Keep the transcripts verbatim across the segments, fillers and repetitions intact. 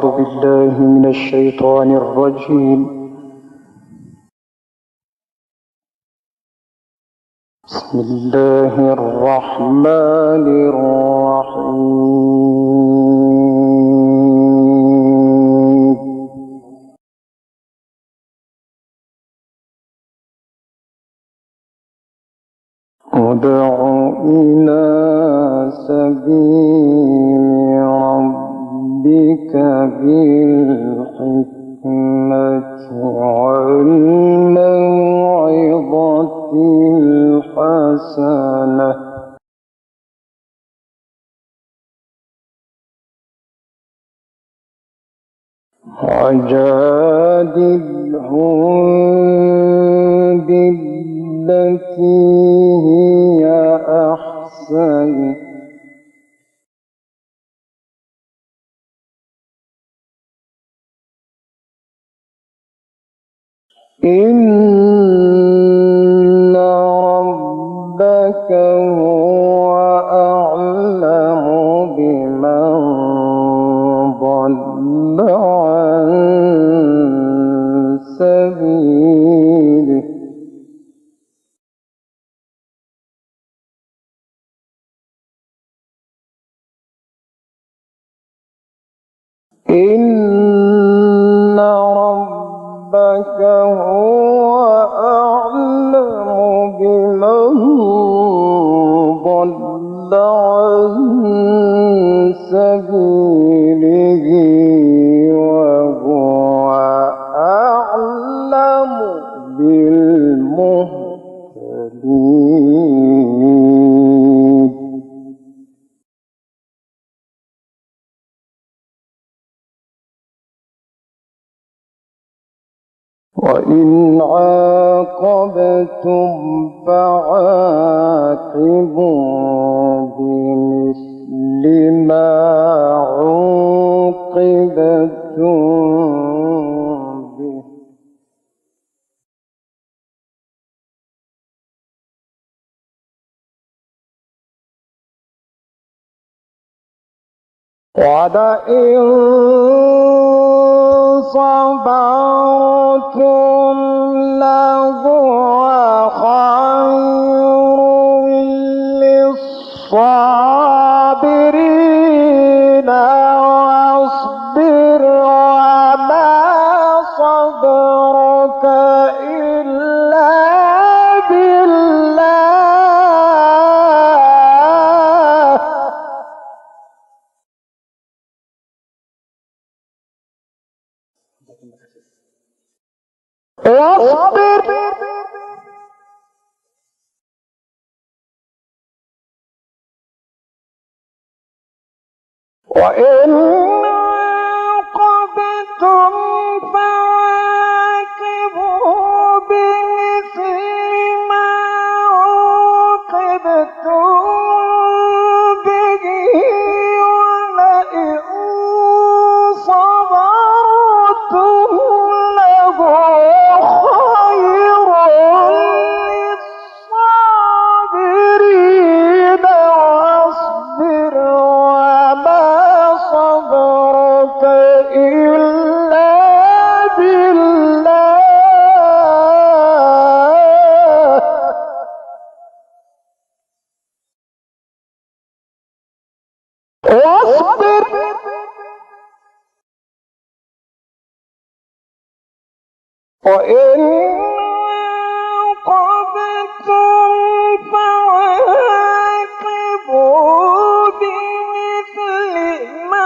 أعوذ بالله من الشيطان الرجيم. بسم الله الرحمن الرحيم. ادع إلى سبيل ربك بالحكمة والموعظة الحسنة وجادلهم بالتي هي أحسن إن ربك هو أعلم بمن ضل عن سبيله إن ربك هو أعلم بمن ضل عن سبيله وهو أعلم بالمهتدين. وإن عاقبتم فعاقبوا بمثل ما عوقبتم به ولئن صبرتم لهو خير للصابرين واصبر وما صبرك إلا بالله واصبر وإن عاقبتم فعاقبوا بمثل ما عوقبتم به ولئن صبرتم لهو خير للصابرين واصبر وما صبرك إلا بالله واصبر وإن عاقبتم فعاقبوا بمثل ما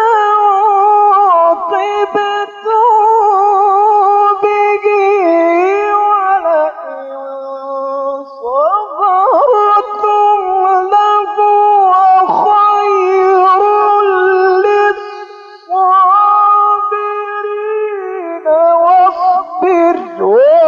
عوقبتم به ولئن صبرتم لهو خير للصابرين واصبر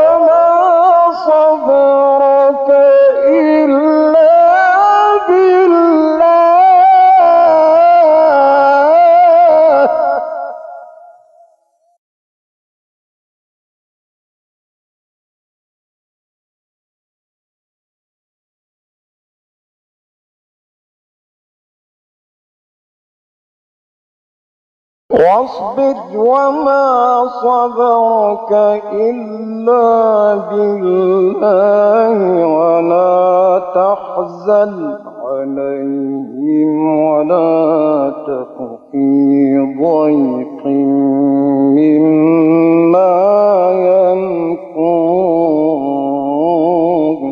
واصبر وما صبرك إلا بالله ولا تحزن عليهم ولا تك في ضيق مما يمكرون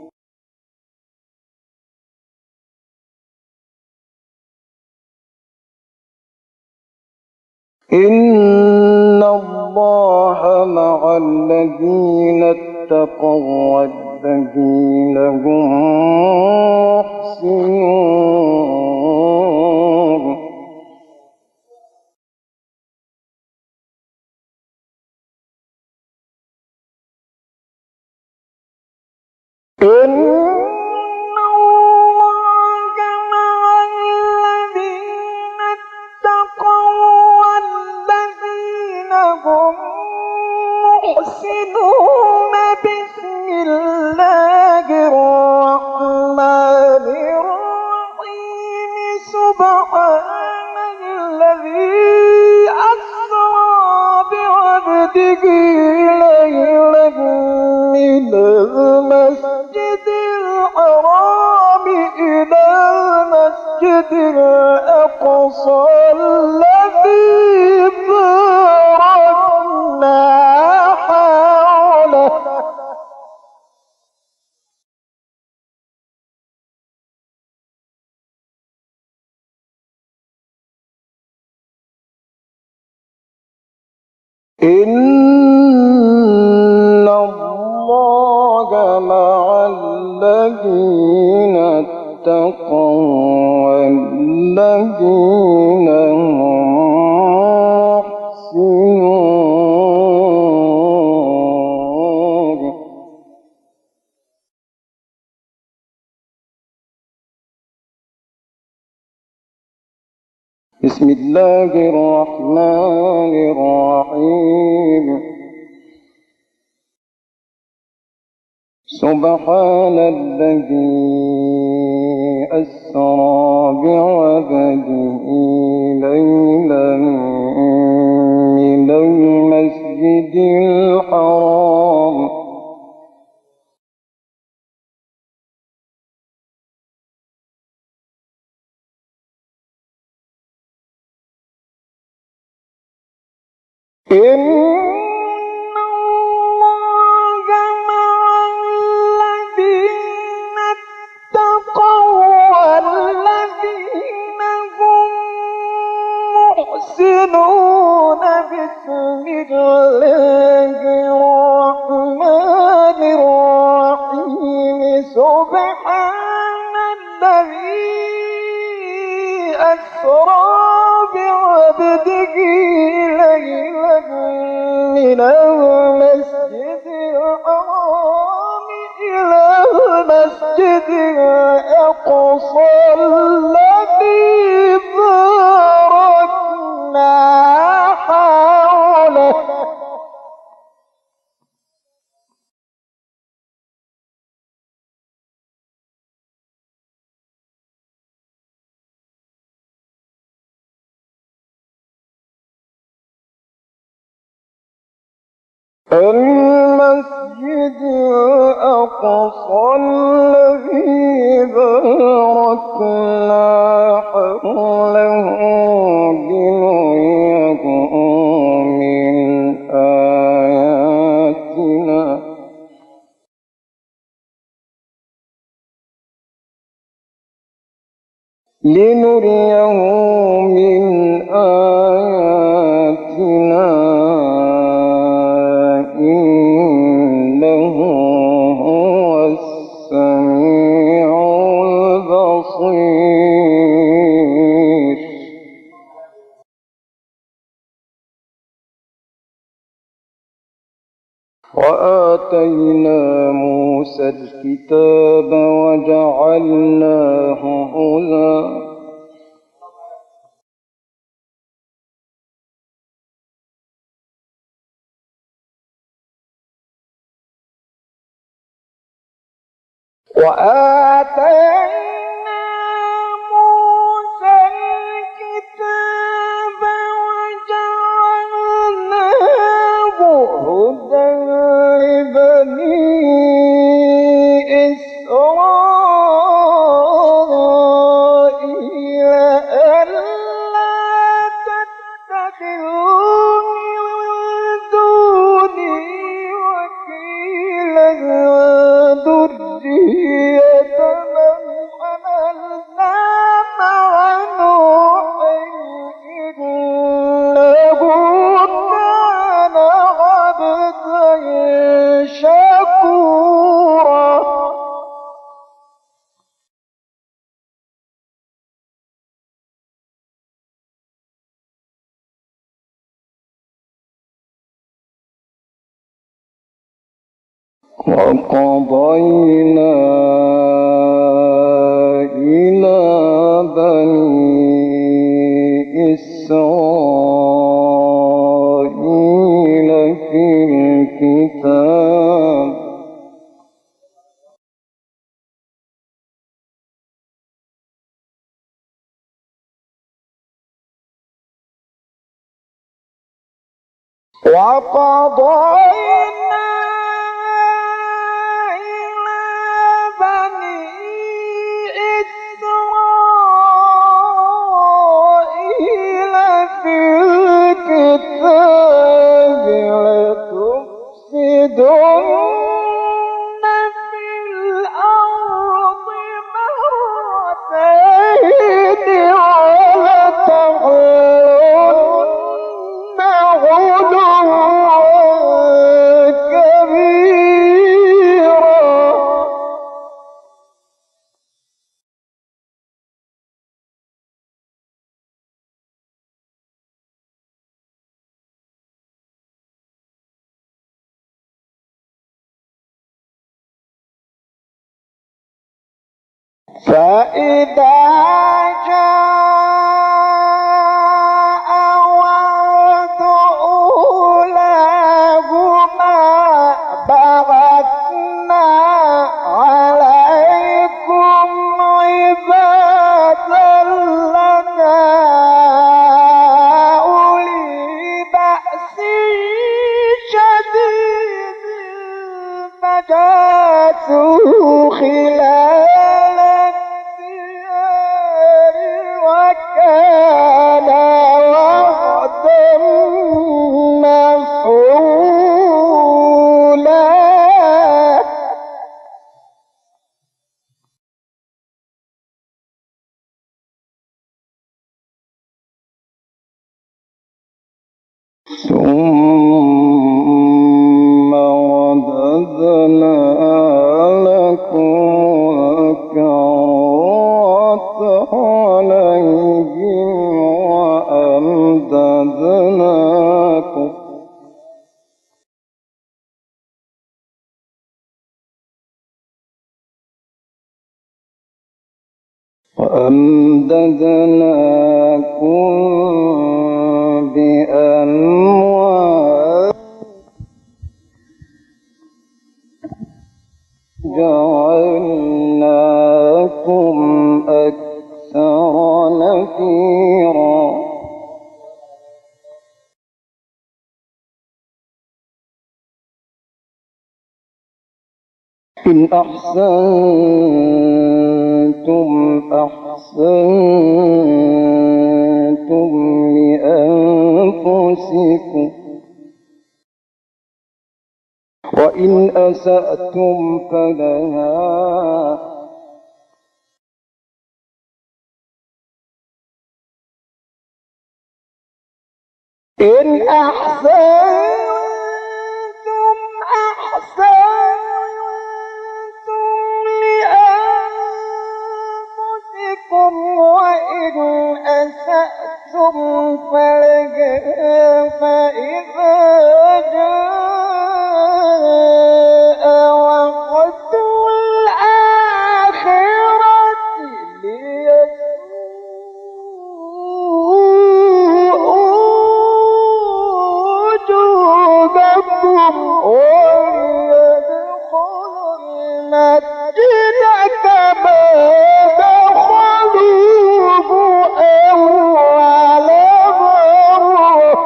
إن الله مع الذين اتقوا والذين هم محسنون إن الله مع الذين اتقوا والذين هم محسنون بسم الله الرحمن الرحيم سبحان الذي أسرى بعبده ليلا من المسجد الحرام إلى المسجد الأقصى الذي باركنا حوله إن الله مع الذين اتقوا والذين هم محسنون بسم الله الرحمن الرحيم سبحان الذي أسرى بعبده ليلا من المسجد الحرام إن الله مع الذين اتقوا والذين هم محسنون بسم الله الرحمن الرحيم سبحان الذي أسرى بعبده ليلا من المسجد الحرام إلى المسجد الأقصى الذي باركنا حوله المسجد الأقصى الذي باركنا حوله لنريه من آياتنا لنريه من آياتنا إنه هو السميع البصير وآتينا موسى الكتاب وجعلناه هدى وآتينا موسى الكتاب وقضينا إلى بني إسرائيل في الكتاب وقضينا فإذا جاء وعد أولاهما بعثنا عليكم عبادا لنا أولي بأس شديد فجاسوا خلال وكان وعدا مفعولا ثم رددنا لكم الكرة عليهم وأمددناكم وأمددناكم بأموال جعلناكم أكثر نفيرا إن أحسنتم أحسنتم لأنفسكم وإن أسأتم فلها إن أحسنتم أحسنتم لأنفسكم وإن أسأتم فلها فإذا جاء وقت الآخرة وجودكم وليدخلوا المسجد كما دخلوه أول مرة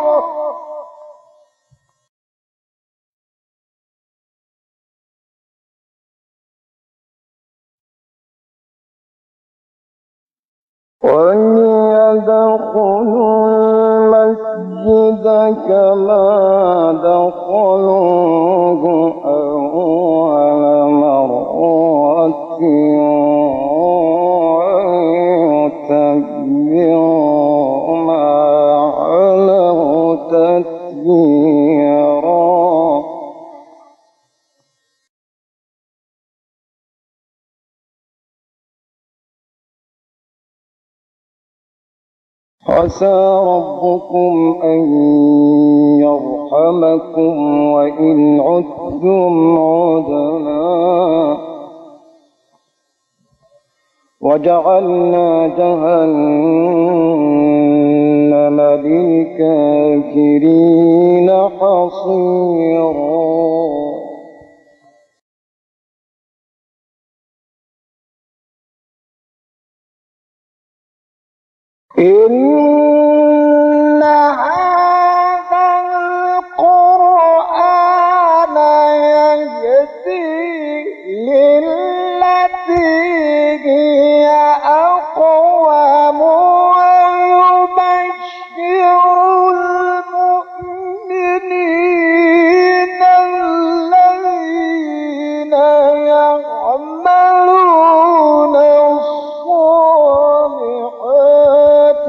وليدخلوا المسجد كما دخلوه أول مرة ويتبعوا ما علوا تتبيرا عسى ربكم أن يرحمكم وإن عدتم عدنا وجعلنا جهنم للكافرين حصيرا إن هذا القرآن يهدي للتي هي أقوم ويبشر المؤمنين الذين يعملون الصالحات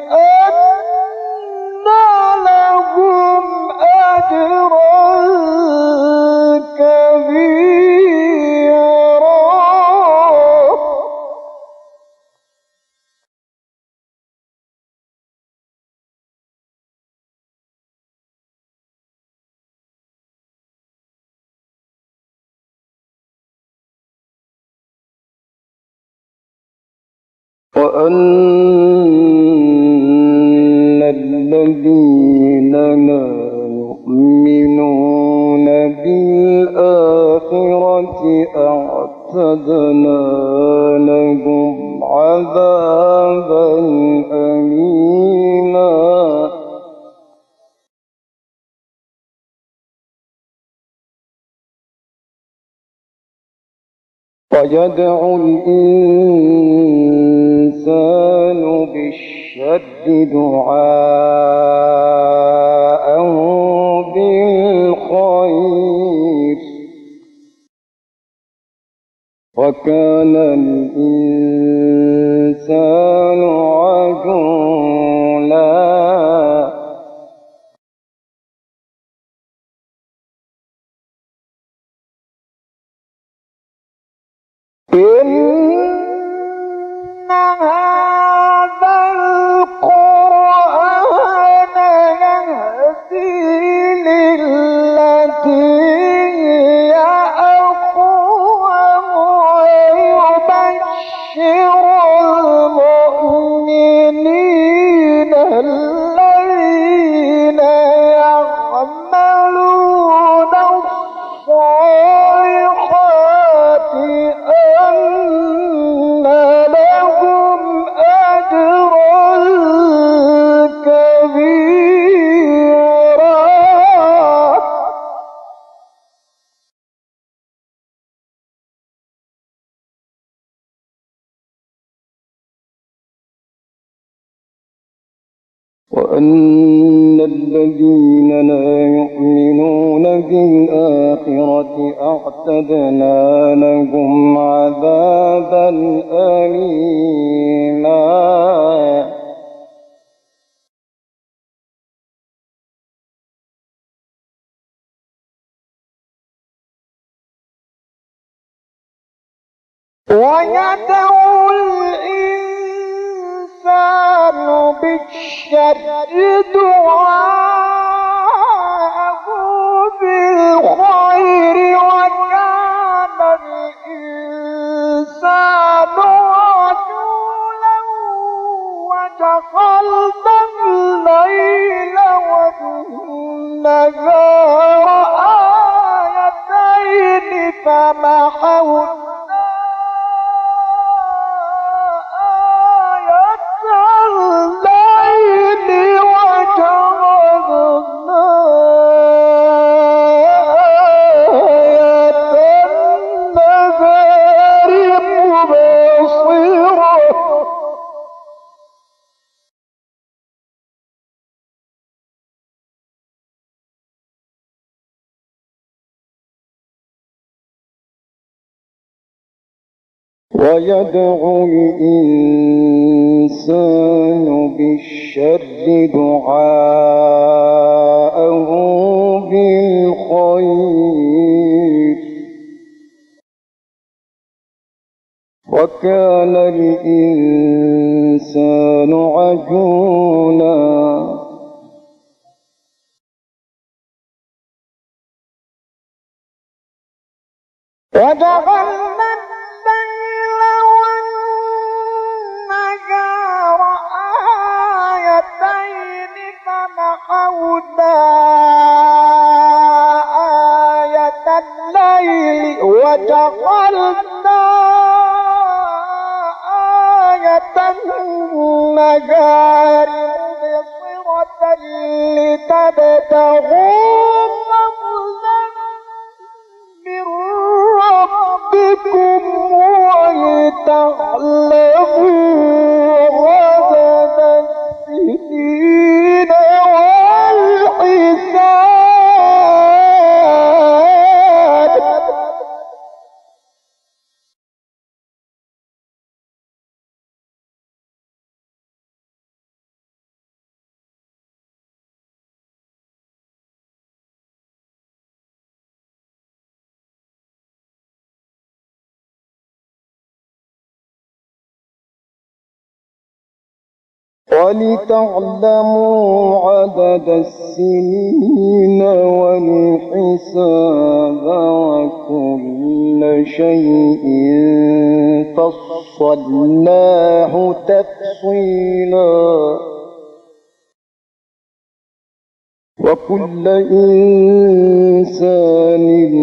أن لهم أجرا كبيرا وأن الذين لا يؤمنون بالآخرة أعتدنا لهم عذابا أليما ويدعو الإنسان بالشر دعاءه بالخير وكان الإنسان عجولا إن هذا القرآن يهدي للتي هي أقوم ويبشر المؤمنين الذين يعملون الصالحات أن لهم أجرا كبيرا وأن الذين لا يؤمنون بالآخرة أعتدنا لهم عذابا أليما ويدعو الإنسان بالشر دعاءه بالخير وكان الإنسان عجولا وجعلنا الليل والنهار آيتين فمحونا الليل وجعلنا ويدعو الإنسان بالشر دعاءه بالخير وكان الإنسان عجولا وجعلنا الليل والنهار آيتين فمحونا آية الليل وجعلنا آية النهار مبصرة لتبتغوا فضلا من ربكم ولتعلموا عدد السنين والحساب. ولتعلموا عدد السنين والحساب وكل شيء فصلناه تفصيلا وكل إنسان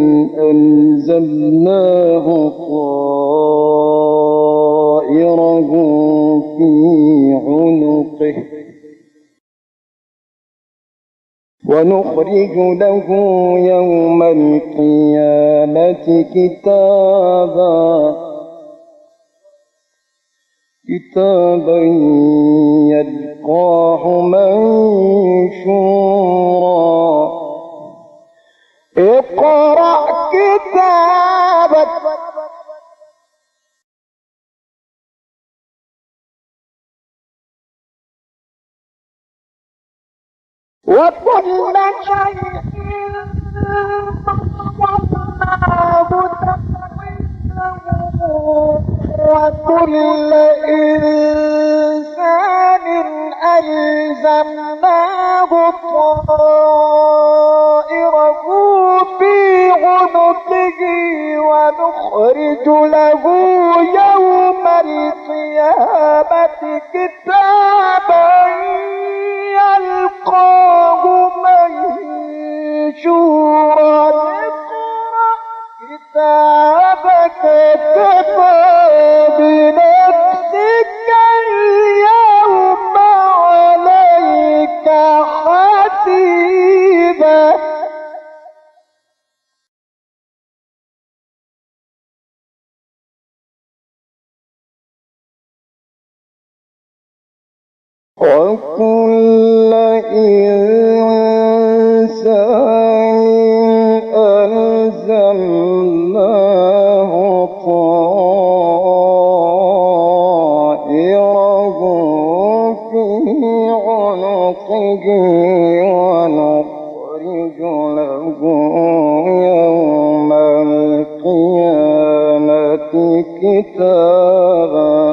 ألزمناه طائره في عنقه ونخرج له يوم القيامة كتابا كتابا يلقاه منشورا اقرأ كتابك وكل شيء فصلناه تفصيلا وكل إنسان ألزمناه طائره في عنقه ونخرج له يوم القيامة كتابا يلقاه منشورا اقرأ كتابك كفى بنفسك اليوم عليك حسيبا. وكل إنسان ألزمناه طائره في عنقه ونخرج له يوم القيامة كتابا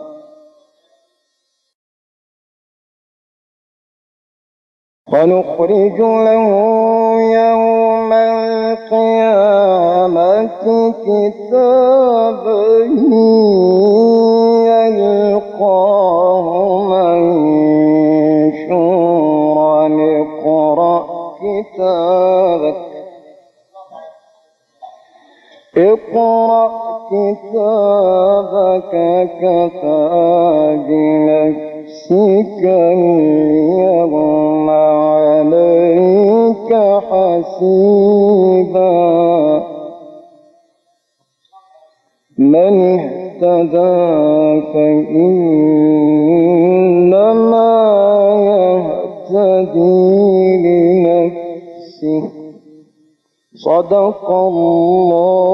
ونخرج له يوم القيامة كتابا يلقاه منشورا اقرأ كتابك اقرأ كتابك كفى بنفسك اليوم عليك حسيبا. من اهتدى فإنما يهتدي لنفسه. صدق الله